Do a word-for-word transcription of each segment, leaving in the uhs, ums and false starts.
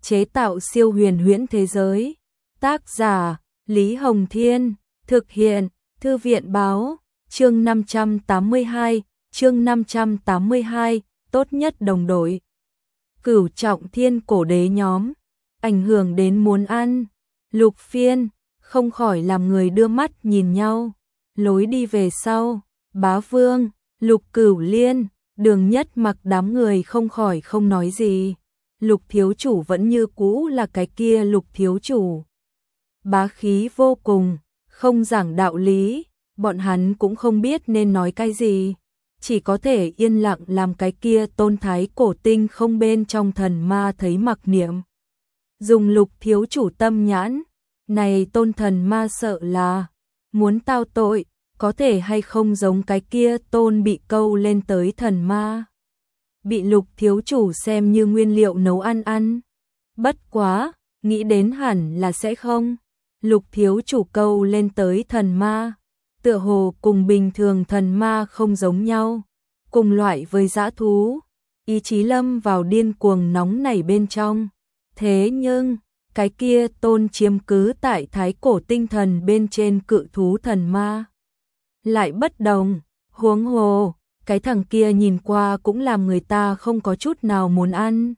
chế tạo siêu huyền huyễn thế giới. Tác giả Lý Hồng Thiên, thực hiện Thư viện Báo, chương năm trăm tám mươi hai, chương năm trăm tám mươi hai, tốt nhất đồng đội. Cửu trọng thiên cổ đế nhóm, ảnh hưởng đến muốn ăn. Lục Phiên, không khỏi làm người đưa mắt nhìn nhau. Lối đi về sau, Bá Vương, Lục Cửu Liên, Đường Nhất Mặc đám người không khỏi không nói gì. Lục thiếu chủ vẫn như cũ là cái kia Lục thiếu chủ. Bá khí vô cùng, không giảng đạo lý, bọn hắn cũng không biết nên nói cái gì. Chỉ có thể yên lặng làm cái kia tôn thái cổ tinh không bên trong thần ma thấy mặc niệm. Dùng Lục thiếu chủ tâm nhãn, này tôn thần ma sợ là muốn tao tội, có thể hay không giống cái kia tôn bị câu lên tới thần ma. Bị Lục thiếu chủ xem như nguyên liệu nấu ăn ăn. Bất quá, nghĩ đến hẳn là sẽ không. Lục thiếu chủ câu lên tới thần ma, tựa hồ cùng bình thường thần ma không giống nhau, cùng loại với dã thú, ý chí lâm vào điên cuồng nóng nảy bên trong. Thế nhưng, cái kia tôn chiếm cứ tại thái cổ tinh thần bên trên cự thú thần ma lại bất đồng, huống hồ, cái thằng kia nhìn qua cũng làm người ta không có chút nào muốn ăn.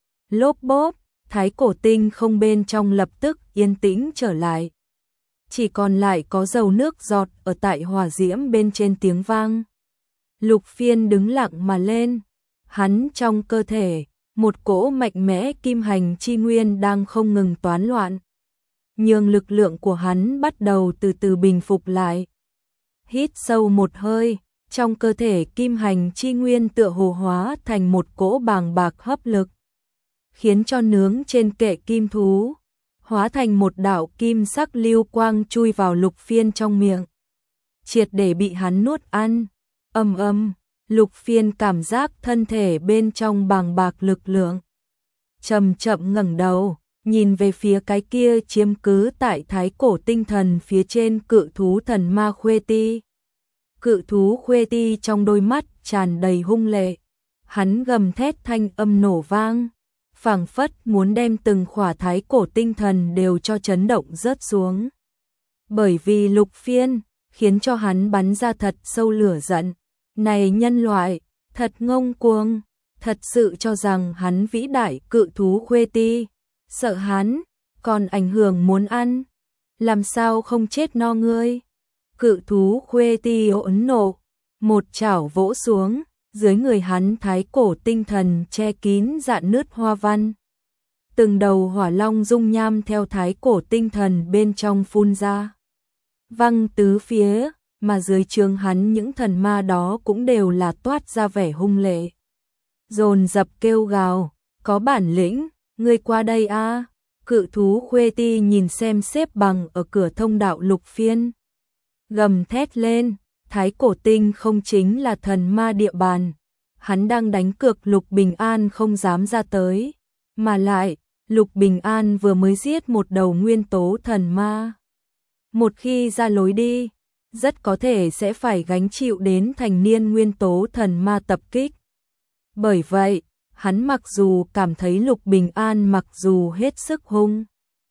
Lốp bốp, thái cổ tinh không bên trong lập tức yên tĩnh trở lại. Chỉ còn lại có dầu nước giọt ở tại hỏa diễm bên trên tiếng vang. Lục Phiên đứng lặng mà lên, hắn trong cơ thể, một cỗ mạnh mẽ kim hành chi nguyên đang không ngừng toán loạn. Nhưng lực lượng của hắn bắt đầu từ từ bình phục lại. Hít sâu một hơi, trong cơ thể kim hành chi nguyên tựa hồ hóa thành một cỗ bàng bạc hấp lực, khiến cho nướng trên kệ kim thú, hóa thành một đạo kim sắc lưu quang chui vào Lục Phiên trong miệng, triệt để bị hắn nuốt ăn. Ầm ầm, Lục Phiên cảm giác thân thể bên trong bàng bạc lực lượng. Chậm chậm ngẩng đầu, nhìn về phía cái kia chiếm cứ tại thái cổ tinh thần phía trên cự thú thần ma Khuê Ti. Cự thú Khuê Ti trong đôi mắt tràn đầy hung lệ, hắn gầm thét thanh âm nổ vang, phảng phất muốn đem từng khỏa thái cổ tinh thần đều cho chấn động rớt xuống. Bởi vì Lục Phiên khiến cho hắn bắn ra thật sâu lửa giận. Này nhân loại, thật ngông cuồng, thật sự cho rằng hắn vĩ đại cự thú Khuê Ti, sợ hắn, còn ảnh hưởng muốn ăn, làm sao không chết no ngươi. Cự thú Khuê Ti ỗn nộ, một chảo vỗ xuống, dưới người hắn thái cổ tinh thần che kín rạn nứt hoa văn. Từng đầu hỏa long dung nham theo thái cổ tinh thần bên trong phun ra, văng tứ phía, mà dưới trướng hắn những thần ma đó cũng đều là toát ra vẻ hung lệ. Dồn dập kêu gào, có bản lĩnh, ngươi qua đây a. Cự thú Khuê Ti nhìn xem xếp bằng ở cửa thông đạo Lục Phiên, gầm thét lên, thái cổ tinh không chính là thần ma địa bàn, hắn đang đánh cược Lục Bình An không dám ra tới, mà lại, Lục Bình An vừa mới giết một đầu nguyên tố thần ma. Một khi ra lối đi, rất có thể sẽ phải gánh chịu đến thành niên nguyên tố thần ma tập kích. Bởi vậy, hắn mặc dù cảm thấy Lục Bình An mặc dù hết sức hung,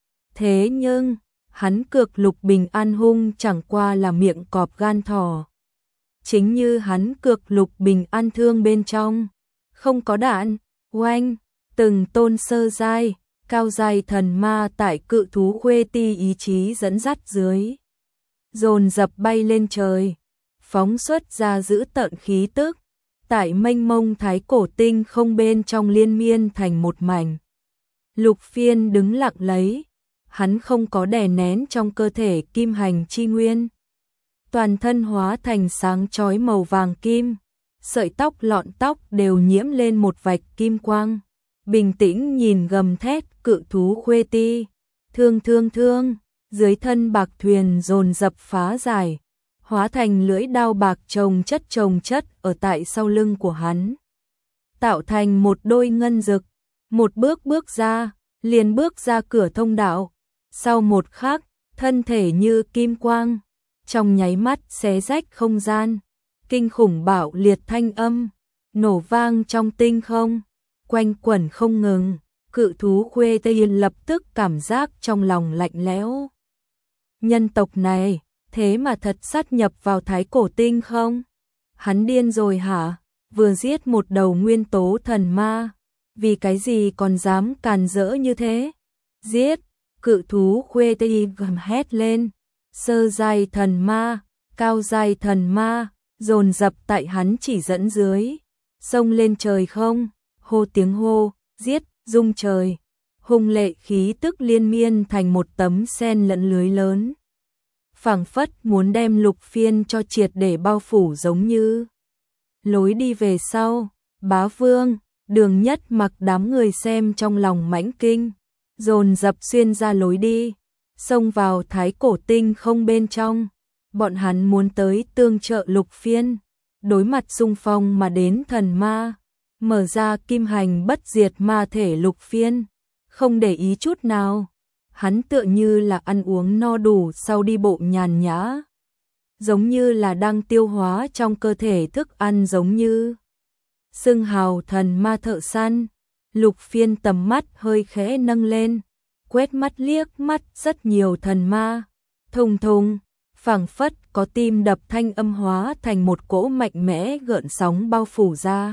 thế nhưng, hắn cược Lục Bình An hung chẳng qua là miệng cọp gan thỏ. Chính như hắn cược Lục Bình An thương bên trong, không có đạn, oanh, từng tôn sơ giai, cao giai thần ma tại cự thú Khuê Ti ý chí dẫn dắt dưới, dồn dập bay lên trời, phóng xuất ra giữ tợn khí tức, tại mênh mông thái cổ tinh không bên trong liên miên thành một mảnh. Lục Phiên đứng lặng lấy, hắn không có đè nén trong cơ thể kim hành chi nguyên, toàn thân hóa thành sáng chói màu vàng kim, sợi tóc lọn tóc đều nhiễm lên một vạch kim quang, bình tĩnh nhìn gầm thét cự thú Khuê Ti, thương thương thương, dưới thân bạc thuyền dồn dập phá giải, hóa thành lưỡi đao bạc chồng chất chồng chất ở tại sau lưng của hắn, tạo thành một đôi ngân dực, một bước bước ra, liền bước ra cửa thông đạo, sau một khắc, thân thể như kim quang, trong nháy mắt xé rách không gian, kinh khủng bạo liệt thanh âm, nổ vang trong tinh không, quanh quẩn không ngừng, Cự thú Khuê Tây lập tức cảm giác trong lòng lạnh lẽo. Nhân tộc này, thế mà thật sát nhập vào Thái Cổ Tinh không? Hắn điên rồi hả? Vừa giết một đầu nguyên tố thần ma, vì cái gì còn dám càn rỡ như thế? Giết! Cự thú Khuê Tây gầm hét lên. Sơ giai thần ma, cao giai thần ma, dồn dập tại hắn chỉ dẫn dưới. Xông lên trời không? Hô tiếng hô, giết, rung trời. Hung lệ khí tức liên miên thành một tấm sen lẫn lưới lớn. Phảng phất muốn đem Lục Phiên cho triệt để bao phủ giống như. Lối đi về sau, Bá Vương, Đường Nhất Mặc đám người xem trong lòng mãnh kinh, dồn dập xuyên ra lối đi, xông vào Thái Cổ Tinh không bên trong. Bọn hắn muốn tới tương trợ Lục Phiên, đối mặt xung phong mà đến thần ma, mở ra kim hành bất diệt ma thể Lục Phiên, không để ý chút nào. Hắn tựa như là ăn uống no đủ sau đi bộ nhàn nhã, giống như là đang tiêu hóa trong cơ thể thức ăn giống như. Xưng hào thần ma thợ săn, Lục Phiên tầm mắt hơi khẽ nâng lên, quét mắt liếc mắt rất nhiều thần ma, thùng thùng, phảng phất có tim đập thanh âm hóa thành một cỗ mạnh mẽ gợn sóng bao phủ ra.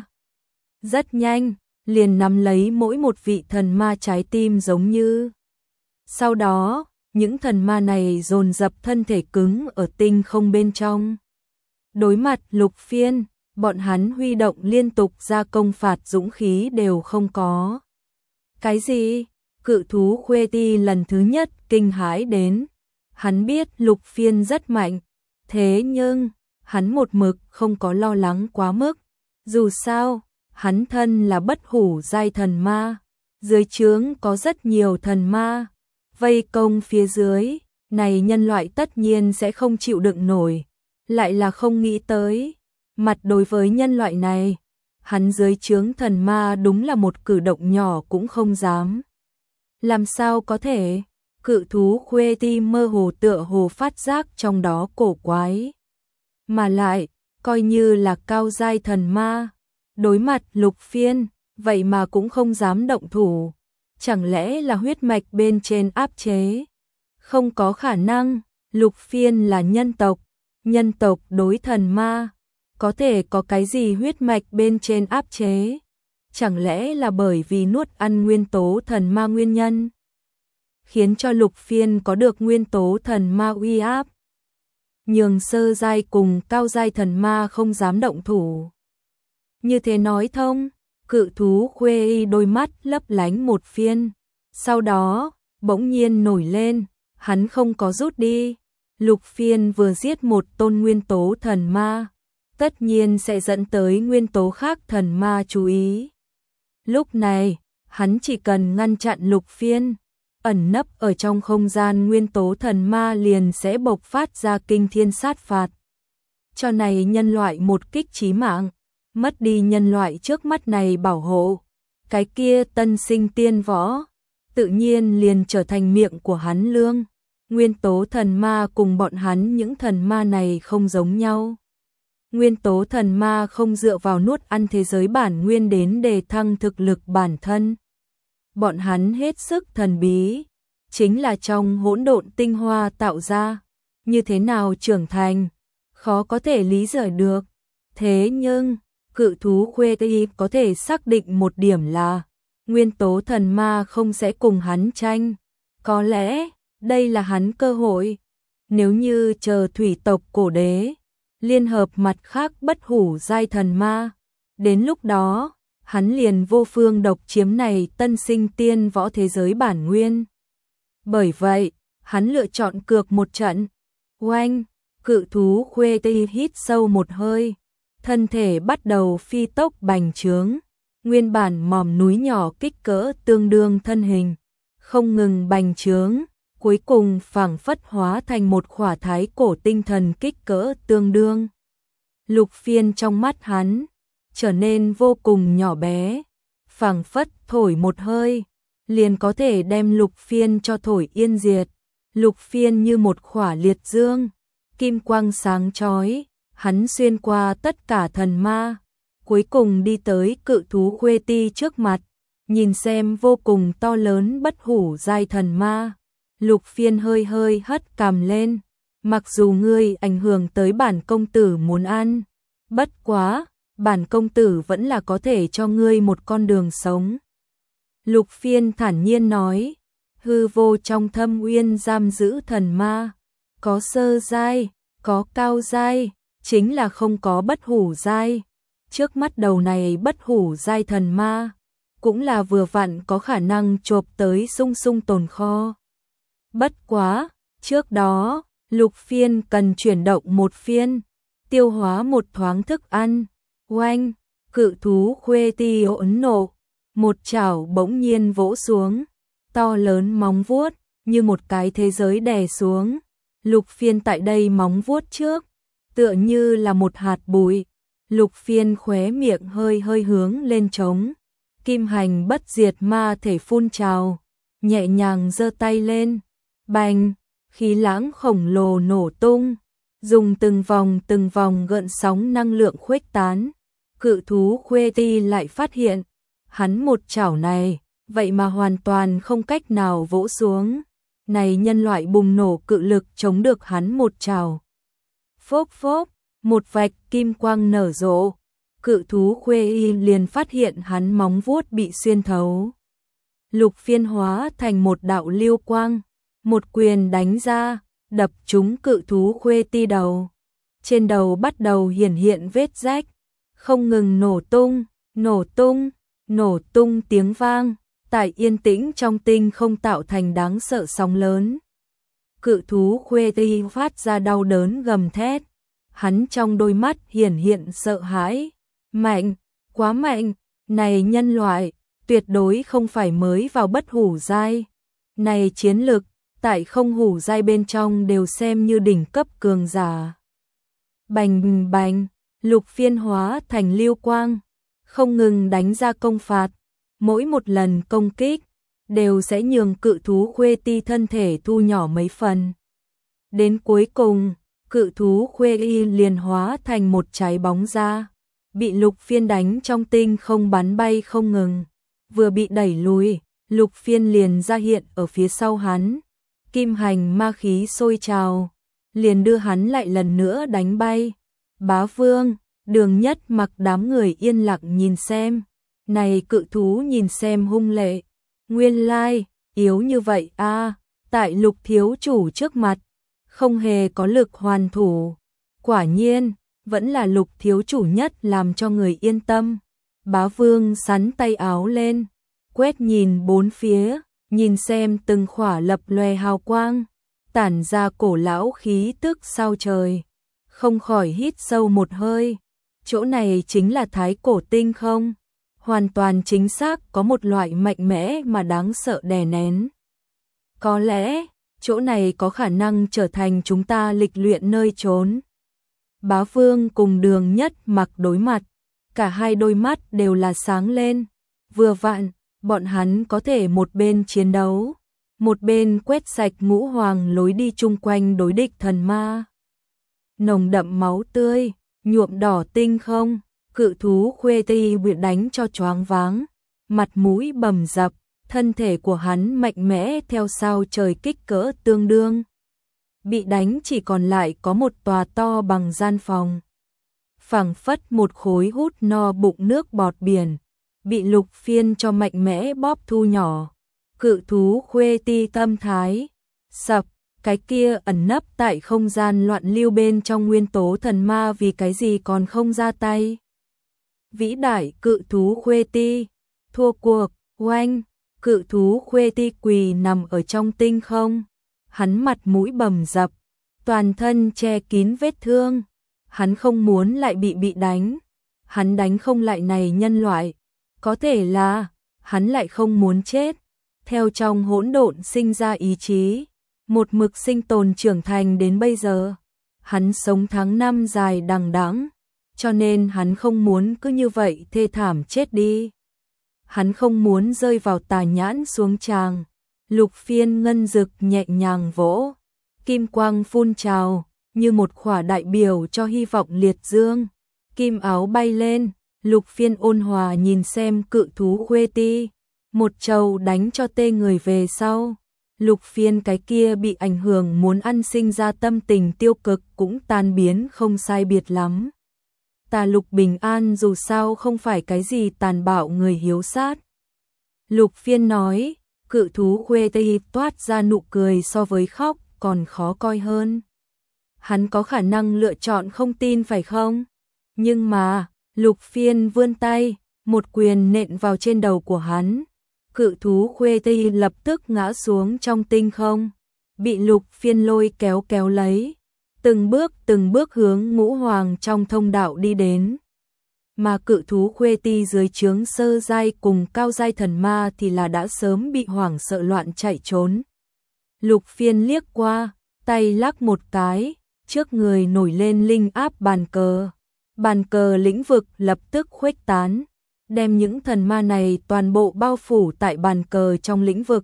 Rất nhanh, liền nắm lấy mỗi một vị thần ma trái tim giống như. Sau đó, những thần ma này dồn dập thân thể cứng ở tinh không bên trong. Đối mặt Lục Phiên, bọn hắn huy động liên tục ra công phạt dũng khí đều không có. Cái gì? Cự thú Khuê Ti lần thứ nhất kinh hãi đến. Hắn biết Lục Phiên rất mạnh, thế nhưng, hắn một mực không có lo lắng quá mức. Dù sao, hắn thân là bất hủ giai thần ma, dưới trướng có rất nhiều thần ma. Vây công phía dưới, này nhân loại tất nhiên sẽ không chịu đựng nổi, lại là không nghĩ tới. Mặt đối với nhân loại này, hắn dưới trướng thần ma đúng là một cử động nhỏ cũng không dám. Làm sao có thể? Cự thú Khuê Ti mơ hồ tựa hồ phát giác trong đó cổ quái. Mà lại, coi như là cao giai thần ma, đối mặt Lục Phiên, vậy mà cũng không dám động thủ. Chẳng lẽ là huyết mạch bên trên áp chế? Không có khả năng, Lục Phiên là nhân tộc, nhân tộc đối thần ma, có thể có cái gì huyết mạch bên trên áp chế? Chẳng lẽ là bởi vì nuốt ăn nguyên tố thần ma nguyên nhân, khiến cho Lục Phiên có được nguyên tố thần ma uy áp, nhường sơ giai cùng cao giai thần ma không dám động thủ. Như thế nói thông. Cự thú Khuê Y đôi mắt lấp lánh một phiên, sau đó, bỗng nhiên nổi lên, hắn không có rút đi. Lục Phiên vừa giết một tôn nguyên tố thần ma, tất nhiên sẽ dẫn tới nguyên tố khác thần ma chú ý. Lúc này, hắn chỉ cần ngăn chặn Lục Phiên, ẩn nấp ở trong không gian nguyên tố thần ma liền sẽ bộc phát ra kinh thiên sát phạt. Cho này nhân loại một kích chí mạng. Mất đi nhân loại trước mắt này bảo hộ, cái kia tân sinh tiên võ, tự nhiên liền trở thành miệng của hắn lương. Nguyên tố thần ma cùng bọn hắn những thần ma này không giống nhau. Nguyên tố thần ma không dựa vào nuốt ăn thế giới bản nguyên đến đề thăng thực lực bản thân. Bọn hắn hết sức thần bí, chính là trong hỗn độn tinh hoa tạo ra, như thế nào trưởng thành, khó có thể lý giải được. Thế nhưng, cự thú Khuê Ti có thể xác định một điểm là nguyên tố thần ma không sẽ cùng hắn tranh. Có lẽ, đây là hắn cơ hội. Nếu như chờ thủy tộc cổ đế, liên hợp mặt khác bất hủ giai thần ma, đến lúc đó, hắn liền vô phương độc chiếm này tân sinh tiên võ thế giới bản nguyên. Bởi vậy, hắn lựa chọn cược một trận. Oanh, cự thú Khuê Ti hít sâu một hơi. Thân thể bắt đầu phi tốc bành trướng, nguyên bản mỏm núi nhỏ kích cỡ tương đương thân hình, không ngừng bành trướng, cuối cùng phảng phất hóa thành một khỏa thái cổ tinh thần kích cỡ tương đương. Lục Phiên trong mắt hắn, trở nên vô cùng nhỏ bé, phảng phất thổi một hơi, liền có thể đem Lục Phiên cho thổi yên diệt. Lục Phiên như một khỏa liệt dương, kim quang sáng chói. Hắn xuyên qua tất cả thần ma, cuối cùng đi tới cự thú Khuê Ti trước mặt, nhìn xem vô cùng to lớn bất hủ giai thần ma. Lục Phiên hơi hơi hất cằm lên, mặc dù ngươi ảnh hưởng tới bản công tử muốn ăn, bất quá, bản công tử vẫn là có thể cho ngươi một con đường sống. Lục Phiên thản nhiên nói, hư vô trong thâm uyên giam giữ thần ma, có sơ giai, có cao giai, chính là không có bất hủ giai. Trước mắt đầu này bất hủ giai thần ma, cũng là vừa vặn có khả năng chộp tới sung sung tồn kho. Bất quá, trước đó, Lục Phiên cần chuyển động một phiên, tiêu hóa một thoáng thức ăn. Oanh, cự thú khuê ti ỗn nộ, một chảo bỗng nhiên vỗ xuống, to lớn móng vuốt, như một cái thế giới đè xuống. Lục Phiên tại đây móng vuốt trước, tựa như là một hạt bụi. Lục Phiên khóe miệng hơi hơi hướng lên trống, kim hành bất diệt ma thể phun trào, nhẹ nhàng giơ tay lên, bành, khí lãng khổng lồ nổ tung, dùng từng vòng từng vòng gợn sóng năng lượng khuếch tán. Cự thú khuê ti lại phát hiện, hắn một chảo này, vậy mà hoàn toàn không cách nào vỗ xuống. Này nhân loại bùng nổ cự lực chống được hắn một chảo. Phốc phốc, một vạch kim quang nở rộ, cự thú khuê y liền phát hiện hắn móng vuốt bị xuyên thấu. Lục Phiên hóa thành một đạo lưu quang, một quyền đánh ra, đập trúng cự thú khuê ti đầu. Trên đầu bắt đầu hiển hiện vết rách, không ngừng nổ tung, nổ tung, nổ tung tiếng vang, tại yên tĩnh trong tinh không tạo thành đáng sợ sóng lớn. Cự thú khuê ti phát ra đau đớn gầm thét, hắn trong đôi mắt hiển hiện sợ hãi, mạnh, quá mạnh, này nhân loại, tuyệt đối không phải mới vào bất hủ giai. Này chiến lực, tại không hủ giai bên trong đều xem như đỉnh cấp cường giả. Bành bành, Lục Phiên hóa thành lưu quang, không ngừng đánh ra công phạt, mỗi một lần công kích, đều sẽ nhường cự thú khuê ti thân thể thu nhỏ mấy phần. Đến cuối cùng, cự thú khuê y liền hóa thành một trái bóng ra, bị Lục Phiên đánh trong tinh không bắn bay không ngừng. Vừa bị đẩy lùi, Lục Phiên liền ra hiện ở phía sau hắn, kim hành ma khí sôi trào, liền đưa hắn lại lần nữa đánh bay. Bá Vương, Đường Nhất Mặc đám người yên lặng nhìn xem, này cự thú nhìn xem hung lệ, nguyên lai, yếu như vậy a, tại Lục thiếu chủ trước mặt, không hề có lực hoàn thủ. Quả nhiên, vẫn là Lục thiếu chủ nhất làm cho người yên tâm. Bá Vương sắn tay áo lên, quét nhìn bốn phía, nhìn xem từng khỏa lập lòe hào quang, tản ra cổ lão khí tức sao trời, không khỏi hít sâu một hơi. Chỗ này chính là Thái Cổ Tinh không? Hoàn toàn chính xác có một loại mạnh mẽ mà đáng sợ đè nén. Có lẽ, chỗ này có khả năng trở thành chúng ta lịch luyện nơi trốn. Bá Vương cùng Đường Nhất Mặc đối mặt, cả hai đôi mắt đều là sáng lên. Vừa vặn, bọn hắn có thể một bên chiến đấu, một bên quét sạch ngũ hoàng lối đi chung quanh đối địch thần ma. Nồng đậm máu tươi, nhuộm đỏ tinh không, cự thú khuê ti bị đánh cho choáng váng, mặt mũi bầm dập, thân thể của hắn mạnh mẽ theo sao trời kích cỡ tương đương. Bị đánh chỉ còn lại có một tòa to bằng gian phòng. Phảng phất một khối hút no bụng nước bọt biển, bị Lục Phiên cho mạnh mẽ bóp thu nhỏ. Cự thú khuê ti tâm thái sập, cái kia ẩn nấp tại không gian loạn lưu bên trong nguyên tố thần ma vì cái gì còn không ra tay. Vĩ đại cự thú khuê ti, thua cuộc, oanh, cự thú khuê ti quỳ nằm ở trong tinh không. Hắn mặt mũi bầm dập, toàn thân che kín vết thương. Hắn không muốn lại bị bị đánh. Hắn đánh không lại này nhân loại. Có thể là, hắn lại không muốn chết. Theo trong hỗn độn sinh ra ý chí, một mực sinh tồn trưởng thành đến bây giờ. Hắn sống tháng năm dài đằng đẵng, cho nên hắn không muốn cứ như vậy thê thảm chết đi. Hắn không muốn rơi vào tà nhãn xuống tràng. Lục Phiên ngân dực nhẹ nhàng vỗ, kim quang phun trào, như một khỏa đại biểu cho hy vọng liệt dương. Kim áo bay lên, Lục Phiên ôn hòa nhìn xem cự thú khuê ti, một trầu đánh cho tê người về sau. Lục Phiên cái kia bị ảnh hưởng muốn ăn sinh ra tâm tình tiêu cực cũng tan biến không sai biệt lắm. Ta Lục Bình An dù sao không phải cái gì tàn bạo người hiếu sát. Lục Phiên nói, cự thú Khuê Tây toát ra nụ cười so với khóc còn khó coi hơn. Hắn có khả năng lựa chọn không tin phải không? Nhưng mà, Lục Phiên vươn tay, một quyền nện vào trên đầu của hắn. Cự thú Khuê Tây lập tức ngã xuống trong tinh không, bị Lục Phiên lôi kéo kéo lấy, từng bước từng bước hướng ngũ hoàng trong thông đạo đi đến. Mà cự thú Khuê Ti dưới trướng sơ giai cùng cao giai thần ma thì là đã sớm bị hoảng sợ loạn chạy trốn. Lục Phiên liếc qua, tay lắc một cái, trước người nổi lên linh áp bàn cờ. Bàn cờ lĩnh vực lập tức khuếch tán, đem những thần ma này toàn bộ bao phủ tại bàn cờ trong lĩnh vực.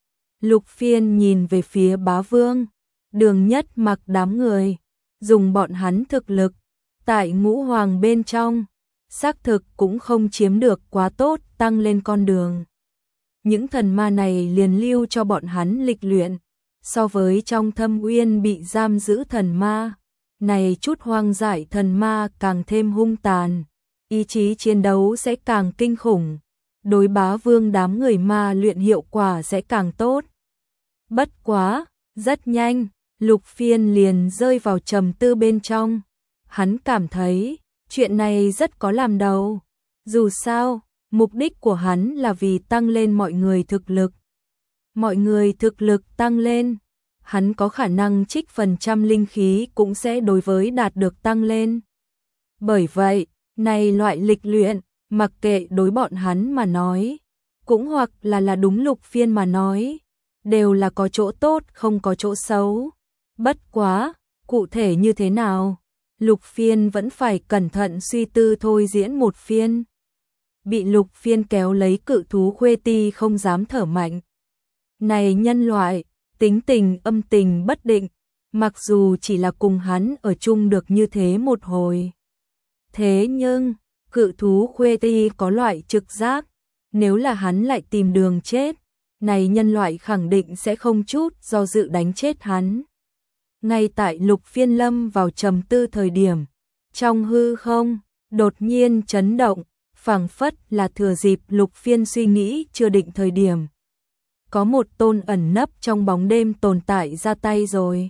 Lục Phiên nhìn về phía Bá Vương, Đường Nhất Mặc đám người, dùng bọn hắn thực lực, tại ngũ hoàng bên trong, xác thực cũng không chiếm được quá tốt tăng lên con đường. Những thần ma này liền lưu cho bọn hắn lịch luyện, so với trong thâm uyên bị giam giữ thần ma, này chút hoang dại thần ma càng thêm hung tàn, ý chí chiến đấu sẽ càng kinh khủng, đối Bá Vương đám người ma luyện hiệu quả sẽ càng tốt. Bất quá, rất nhanh, Lục Phiên liền rơi vào trầm tư bên trong. Hắn cảm thấy, chuyện này rất có làm đầu. Dù sao, mục đích của hắn là vì tăng lên mọi người thực lực. Mọi người thực lực tăng lên, hắn có khả năng trích phần trăm linh khí cũng sẽ đối với đạt được tăng lên. Bởi vậy, này loại lịch luyện, mặc kệ đối bọn hắn mà nói, cũng hoặc là là đúng Lục Phiên mà nói, đều là có chỗ tốt không có chỗ xấu. Bất quá, cụ thể như thế nào, Lục Phiên vẫn phải cẩn thận suy tư thôi diễn một phiên. Bị Lục Phiên kéo lấy cự thú Khuê Ti không dám thở mạnh. Này nhân loại, tính tình âm tình bất định, mặc dù chỉ là cùng hắn ở chung được như thế một hồi. Thế nhưng, cự thú Khuê Ti có loại trực giác, nếu là hắn lại tìm đường chết, này nhân loại khẳng định sẽ không chút do dự đánh chết hắn. Ngay tại Lục Phiên lâm vào trầm tư thời điểm, trong hư không, đột nhiên chấn động, phảng phất là thừa dịp Lục Phiên suy nghĩ chưa định thời điểm. Có một tôn ẩn nấp trong bóng đêm tồn tại ra tay rồi.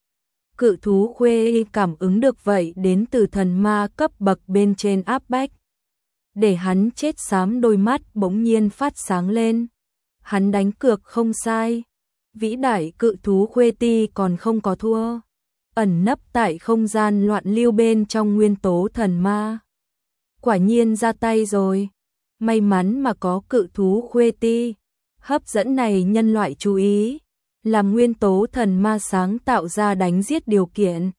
Cự thú Khuê cảm ứng được vậy đến từ thần ma cấp bậc bên trên áp bách. Để hắn chết xám đôi mắt bỗng nhiên phát sáng lên. Hắn đánh cược không sai. Vĩ đại cự thú Khuê Ti còn không có thua. Ẩn nấp tại không gian loạn lưu bên trong nguyên tố thần ma. Quả nhiên ra tay rồi. May mắn mà có cự thú Khuê Ti. Hấp dẫn này nhân loại chú ý. Làm nguyên tố thần ma sáng tạo ra đánh giết điều kiện.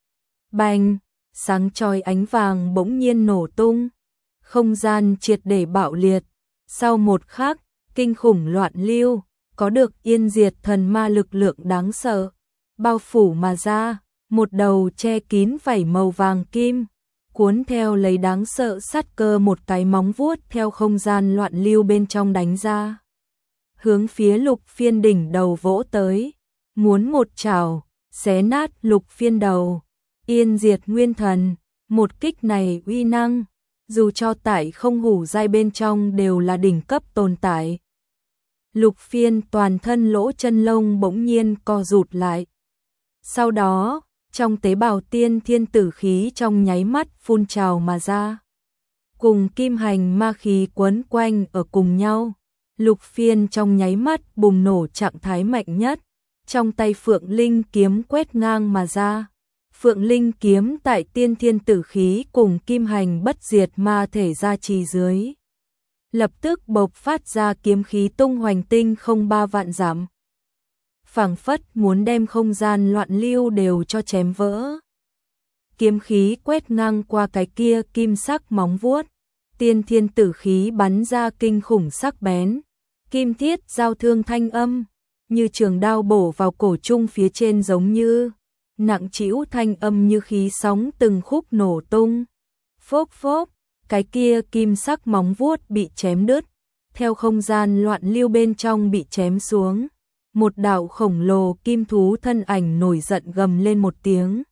Bành, sáng chói ánh vàng bỗng nhiên nổ tung. Không gian triệt để bạo liệt. Sau một khắc, kinh khủng loạn lưu, có được yên diệt thần ma lực lượng đáng sợ. Bao phủ mà ra, một đầu che kín vảy màu vàng kim. Cuốn theo lấy đáng sợ sát cơ một cái móng vuốt theo không gian loạn lưu bên trong đánh ra. Hướng phía Lục Phiên đỉnh đầu vỗ tới, muốn một chảo, xé nát Lục Phiên đầu, yên diệt nguyên thần, một kích này uy năng, dù cho tại không hủ giai bên trong đều là đỉnh cấp tồn tại. Lục Phiên toàn thân lỗ chân lông bỗng nhiên co rụt lại. Sau đó, trong tế bào tiên thiên tử khí trong nháy mắt phun trào mà ra. Cùng kim hành ma khí quấn quanh ở cùng nhau. Lục Phiên trong nháy mắt bùng nổ trạng thái mạnh nhất, trong tay Phượng Linh kiếm quét ngang mà ra. Phượng Linh kiếm tại tiên thiên tử khí cùng kim hành bất diệt ma thể gia trì dưới. Lập tức bộc phát ra kiếm khí tung hoành tinh không ba vạn dặm. Phảng phất muốn đem không gian loạn lưu đều cho chém vỡ. Kiếm khí quét ngang qua cái kia kim sắc móng vuốt. Tiên thiên tử khí bắn ra kinh khủng sắc bén. Kim thiết giao thương thanh âm, như trường đao bổ vào cổ trung phía trên giống như, nặng trĩu thanh âm như khí sóng từng khúc nổ tung. Phốc phốc, cái kia kim sắc móng vuốt bị chém đứt, theo không gian loạn lưu bên trong bị chém xuống. Một đạo khổng lồ kim thú thân ảnh nổi giận gầm lên một tiếng,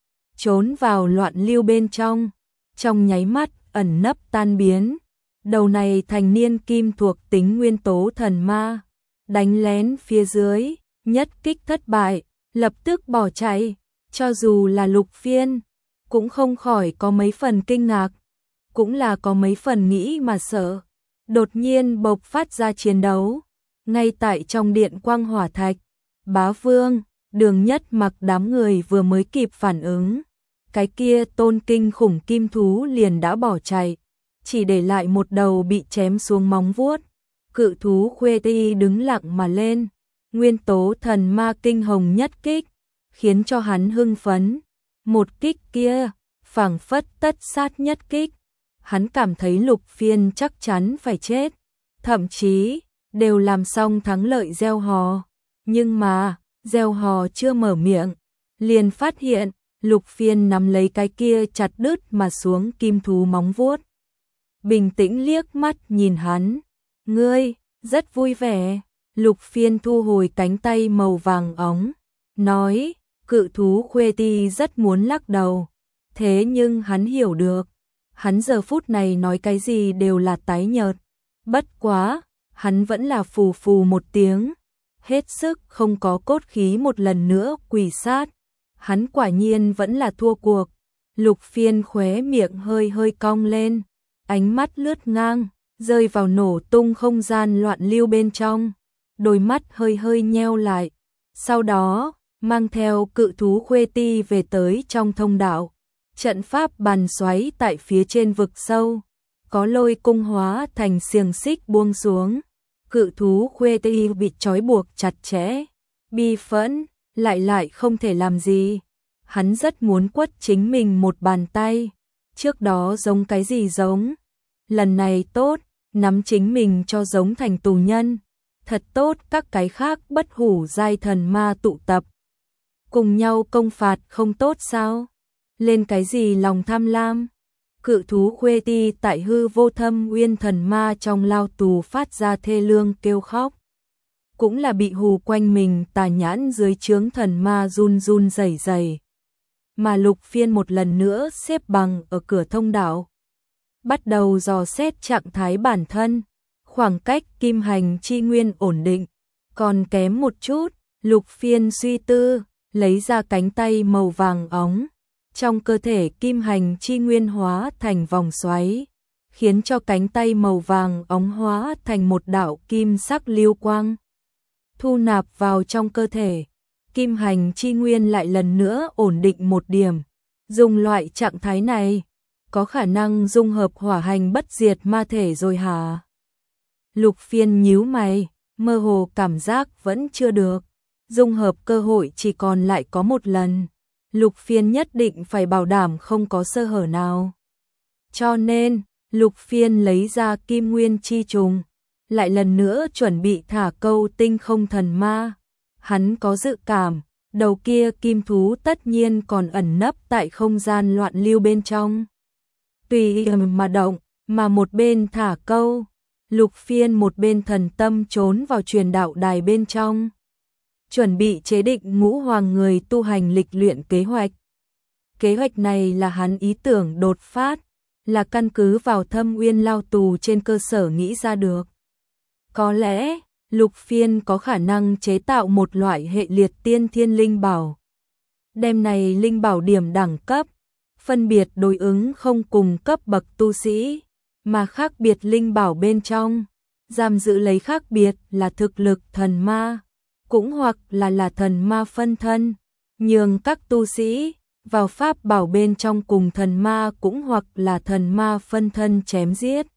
trốn vào loạn lưu bên trong, trong nháy mắt ẩn nấp tan biến. Đầu này thành niên kim thuộc tính nguyên tố thần ma, đánh lén phía dưới, nhất kích thất bại, lập tức bỏ chạy, cho dù là Lục Phiên, cũng không khỏi có mấy phần kinh ngạc, cũng là có mấy phần nghĩ mà sợ. Đột nhiên bộc phát ra chiến đấu, ngay tại trong điện quang hỏa thạch, Bá Vương, Đường Nhất Mặc đám người vừa mới kịp phản ứng, cái kia tôn kinh khủng kim thú liền đã bỏ chạy, chỉ để lại một đầu bị chém xuống móng vuốt. Cự thú Khuê Ti đứng lặng mà lên, nguyên tố thần ma kinh hồng nhất kích, khiến cho hắn hưng phấn. Một kích kia, phảng phất tất sát nhất kích, hắn cảm thấy Lục Phiên chắc chắn phải chết, thậm chí đều làm xong thắng lợi gieo hò. Nhưng mà, gieo hò chưa mở miệng, liền phát hiện Lục Phiên nắm lấy cái kia chặt đứt mà xuống kim thú móng vuốt. Bình tĩnh liếc mắt nhìn hắn, ngươi, rất vui vẻ. Lục Phiên thu hồi cánh tay màu vàng óng, nói, cự thú Khuê Ti rất muốn lắc đầu, thế nhưng hắn hiểu được, hắn giờ phút này nói cái gì đều là tái nhợt. Bất quá, hắn vẫn là phù phù một tiếng, hết sức không có cốt khí một lần nữa quỳ sát. Hắn quả nhiên vẫn là thua cuộc. Lục Phiên khóe miệng hơi hơi cong lên, ánh mắt lướt ngang, rơi vào nổ tung không gian loạn lưu bên trong, đôi mắt hơi hơi nheo lại. Sau đó, mang theo cự thú Khuê Ti về tới trong thông đạo. Trận pháp bàn xoáy tại phía trên vực sâu, có lôi cung hóa thành xiềng xích buông xuống. Cự thú Khuê Ti bị trói buộc chặt chẽ, bi phẫn, lại lại không thể làm gì. Hắn rất muốn quất chính mình một bàn tay, trước đó giống cái gì giống. Lần này tốt, nắm chính mình cho giống thành tù nhân. Thật tốt, các cái khác bất hủ giai thần ma tụ tập, cùng nhau công phạt không tốt sao? Lên cái gì lòng tham lam? Cự thú Khuê Ti tại hư vô thâm uyên thần ma trong lao tù phát ra thê lương kêu khóc. Cũng là bị hù quanh mình tà nhãn dưới trướng thần ma run run rẩy rẩy. Mà Lục Phiên một lần nữa xếp bằng ở cửa thông đạo, bắt đầu dò xét trạng thái bản thân. Khoảng cách kim hành chi nguyên ổn định, còn kém một chút. Lục Phiên suy tư, lấy ra cánh tay màu vàng óng, trong cơ thể kim hành chi nguyên hóa thành vòng xoáy, khiến cho cánh tay màu vàng óng hóa thành một đạo kim sắc lưu quang, thu nạp vào trong cơ thể. Kim hành chi nguyên lại lần nữa ổn định một điểm. Dùng loại trạng thái này, có khả năng dung hợp hỏa hành bất diệt ma thể rồi hả? Lục Phiên nhíu mày, mơ hồ cảm giác vẫn chưa được. Dung hợp cơ hội chỉ còn lại có một lần. Lục Phiên nhất định phải bảo đảm không có sơ hở nào. Cho nên, Lục Phiên lấy ra kim nguyên chi trùng, lại lần nữa chuẩn bị thả câu tinh không thần ma. Hắn có dự cảm, đầu kia kim thú tất nhiên còn ẩn nấp tại không gian loạn lưu bên trong. Tùy mà động, mà một bên thả câu, Lục Phiên một bên thần tâm trốn vào truyền đạo đài bên trong, chuẩn bị chế định ngũ hoàng người tu hành lịch luyện kế hoạch. Kế hoạch này là hắn ý tưởng đột phát, là căn cứ vào thâm uyên lao tù trên cơ sở nghĩ ra được. Có lẽ, Lục Phiên có khả năng chế tạo một loại hệ liệt tiên thiên linh bảo. Đem này linh bảo điểm đẳng cấp, phân biệt đối ứng không cùng cấp bậc tu sĩ, mà khác biệt linh bảo bên trong, giam giữ lấy khác biệt là thực lực thần ma, cũng hoặc là là thần ma phân thân, nhường các tu sĩ vào pháp bảo bên trong cùng thần ma cũng hoặc là thần ma phân thân chém giết.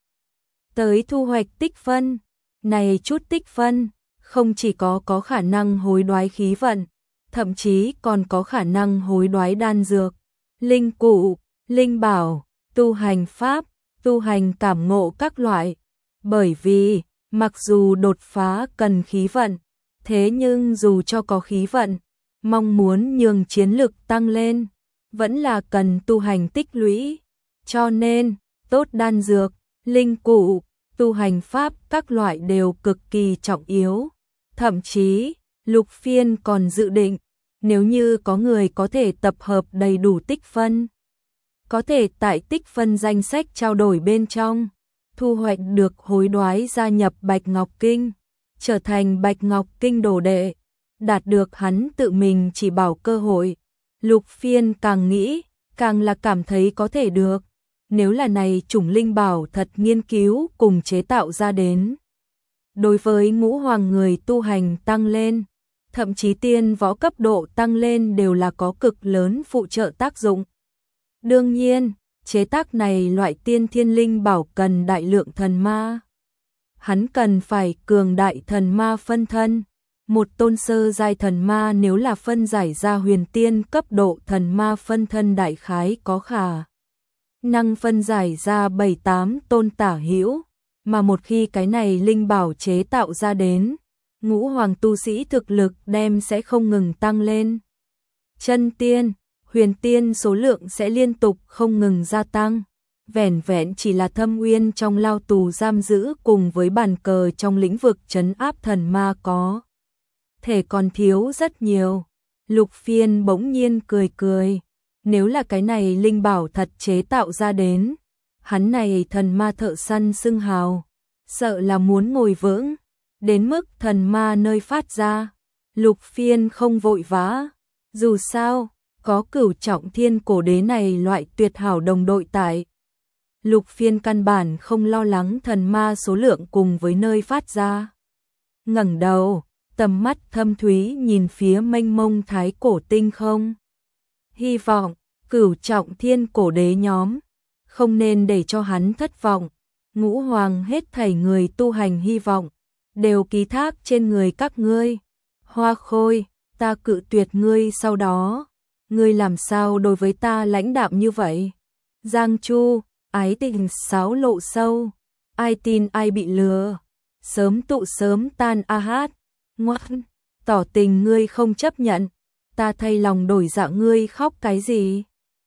Tới thu hoạch tích phân, này chút tích phân, không chỉ có có khả năng hối đoái khí vận, thậm chí còn có khả năng hối đoái đan dược, linh cụ, linh bảo, tu hành pháp, tu hành cảm ngộ các loại. Bởi vì, mặc dù đột phá cần khí vận, thế nhưng dù cho có khí vận, mong muốn nhường chiến lực tăng lên, vẫn là cần tu hành tích lũy. Cho nên, tốt đan dược, linh cụ, tu hành pháp các loại đều cực kỳ trọng yếu. Thậm chí, Lục Phiên còn dự định, nếu như có người có thể tập hợp đầy đủ tích phân, có thể tại tích phân danh sách trao đổi bên trong, thu hoạch được hối đoái gia nhập Bạch Ngọc Kinh, trở thành Bạch Ngọc Kinh đồ đệ, đạt được hắn tự mình chỉ bảo cơ hội. Lục Phiên càng nghĩ, càng là cảm thấy có thể được. Nếu là này chủng linh bảo thật nghiên cứu cùng chế tạo ra đến, đối với ngũ hoàng người tu hành tăng lên, thậm chí tiên võ cấp độ tăng lên đều là có cực lớn phụ trợ tác dụng. Đương nhiên, chế tác này loại tiên thiên linh bảo cần đại lượng thần ma. Hắn cần phải cường đại thần ma phân thân. Một tôn sơ giai thần ma nếu là phân giải ra huyền tiên cấp độ thần ma phân thân đại khái có khả năng phân giải ra bảy tám tôn tả hữu, mà một khi cái này linh bảo chế tạo ra đến, ngũ hoàng tu sĩ thực lực đem sẽ không ngừng tăng lên. Chân tiên, huyền tiên số lượng sẽ liên tục không ngừng gia tăng. Vẻn vẹn chỉ là Thâm Uyên trong lao tù giam giữ cùng với bàn cờ trong lĩnh vực trấn áp thần ma có thể còn thiếu rất nhiều. Lục Phiên bỗng nhiên cười cười, nếu là cái này linh bảo thật chế tạo ra đến, hắn này thần ma thợ săn xưng hào, sợ là muốn ngồi vững, đến mức thần ma nơi phát ra. Lục Phiên không vội vã, dù sao, có Cửu Trọng Thiên cổ đế này loại tuyệt hảo đồng đội tại. Lục Phiên căn bản không lo lắng thần ma số lượng cùng với nơi phát ra. Ngẩng đầu, tầm mắt thâm thúy nhìn phía mênh mông thái cổ tinh không. Hy vọng, Cửu Trọng Thiên cổ đế nhóm, không nên để cho hắn thất vọng. Ngũ hoàng hết thảy người tu hành hy vọng, đều ký thác trên người các ngươi. Hoa Khôi, ta cự tuyệt ngươi sau đó. Ngươi làm sao đối với ta lãnh đạm như vậy? Giang Chu, ái tình sáo lộ sâu, ai tin ai bị lừa, sớm tụ sớm tan a hát, ngoan, tỏ tình ngươi không chấp nhận, ta thay lòng đổi dạ ngươi khóc cái gì?